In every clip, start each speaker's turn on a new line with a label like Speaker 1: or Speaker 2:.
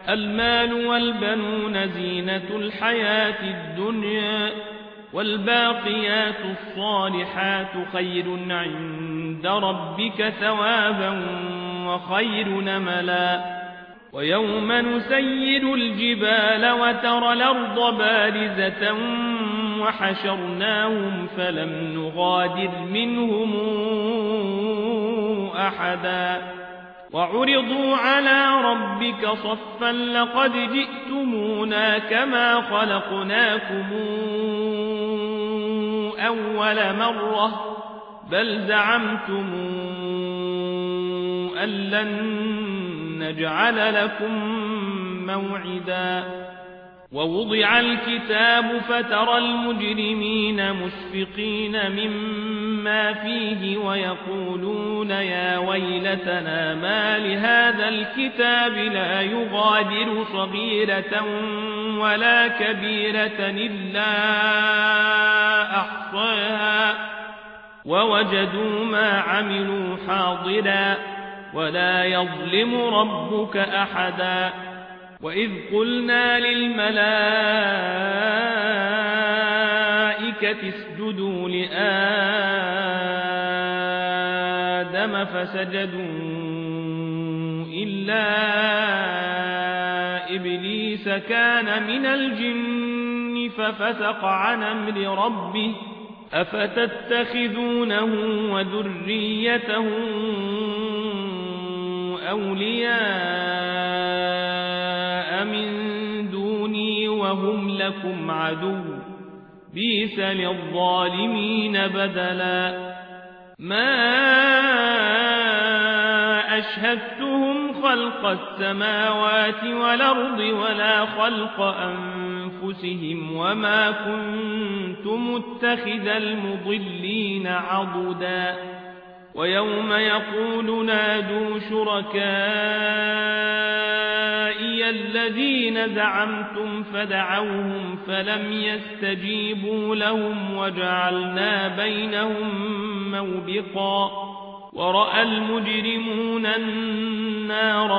Speaker 1: المال والبنون زينة الحياة الدنيا والباقيات الصالحات خير عند ربك ثوابا وخير نملا ويوم نسير الجبال وترى الأرض بارزة وحشرناهم فلم نغادر منهم أحدا وعرضوا على ربك صفا لقد جئتمونا كما خلقناكم أول مرة بل زعمتم أن لن نجعل لكم موعدا ووضع الكتاب فترى المجرمين مشفقين مما فيه ويقولون يا ويلتنا ما لهذا الكتاب لا يغادر صغيرة ولا كبيرة إلا أحصاها ووجدوا ما عملوا حاضرا ولا يظلم ربك أحدا وإذ قلنا للملائكة اسجدوا لآدم فسجدوا إلا إبليس كان من الجن ففسق عن أمر ربه أفتتخذونه وذريته أولياء من دوني وهم لكم عدو بئس للظالمين بدلا ما أشهدتهم خلق السماوات والأرض ولا خلق أنفسهم وما كنت متخذ المضلين عضدا ويوم يقول نادوا شركائي الذين زعمتم فدعوهم فلم يستجيبوا لهم وجعلنا بينهم موبقا ورأى المجرمون النار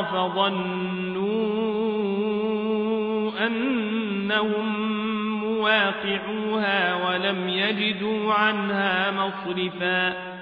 Speaker 1: فظنوا أنهم مواقعوها ولم يجدوا عنها مصرفا